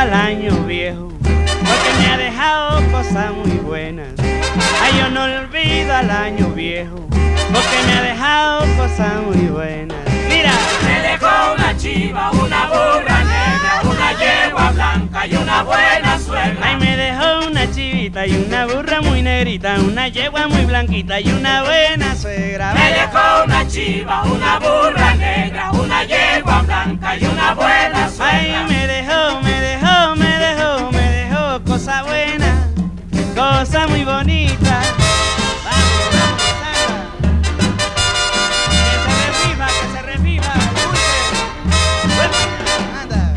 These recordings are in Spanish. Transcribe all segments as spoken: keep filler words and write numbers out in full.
al año viejo, porque me ha dejado cosas muy buenas. Ay, yo no olvido al año viejo, porque me ha dejado cosas muy buenas. Mira, me dejó una chiva, una burra negra, una yegua blanca y una buena suegra. Ay, me dejó una chivita y una burra muy negrita, una yegua muy blanquita y una buena suegra. Me dejó una chiva, una burra negra, una yegua blanca y una buena suegra. Ay, me dejó, me dejó, me dejó, me dejó cosa buena, cosa muy bonita. Vamos, vamos, Sandra. Que se reviva, que se reviva. Dulce. Anda.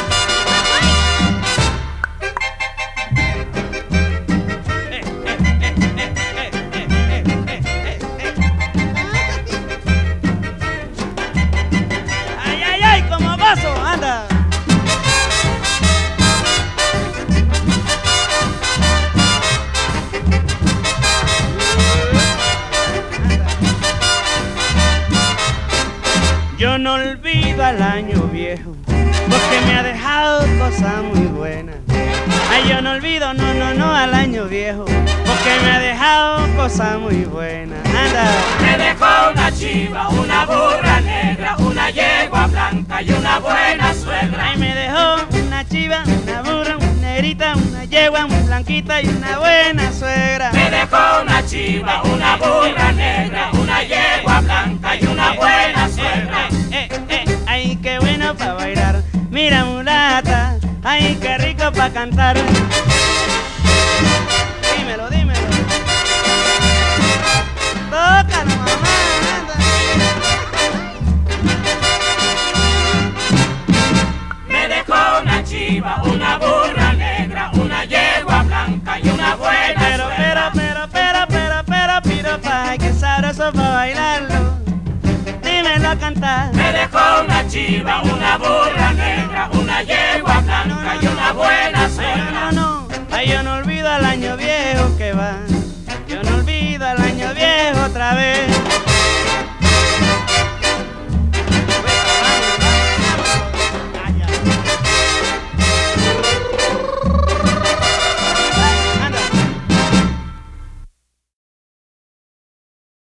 Eh, eh, eh, eh, eh, eh, eh, eh, eh, eh. Ay, ay, ay, como gozo, anda. Yo no olvido al año viejo, porque me ha dejado cosas muy buenas. Ay, yo no olvido, no, no, no al año viejo, porque me ha dejado cosas muy buenas. Anda. Me dejó una chiva, una burra negra, una yegua blanca y una buena suegra. Ay, me dejó una chiva, una burra, una negrita, una yegua muy blanquita y una buena suegra. Me dejó una chiva, una burra negra, una yegua blanca y una buena suegra. Eh, eh, eh, ay, qué bueno pa' bailar, mira mulata, ay, qué rico pa' cantar.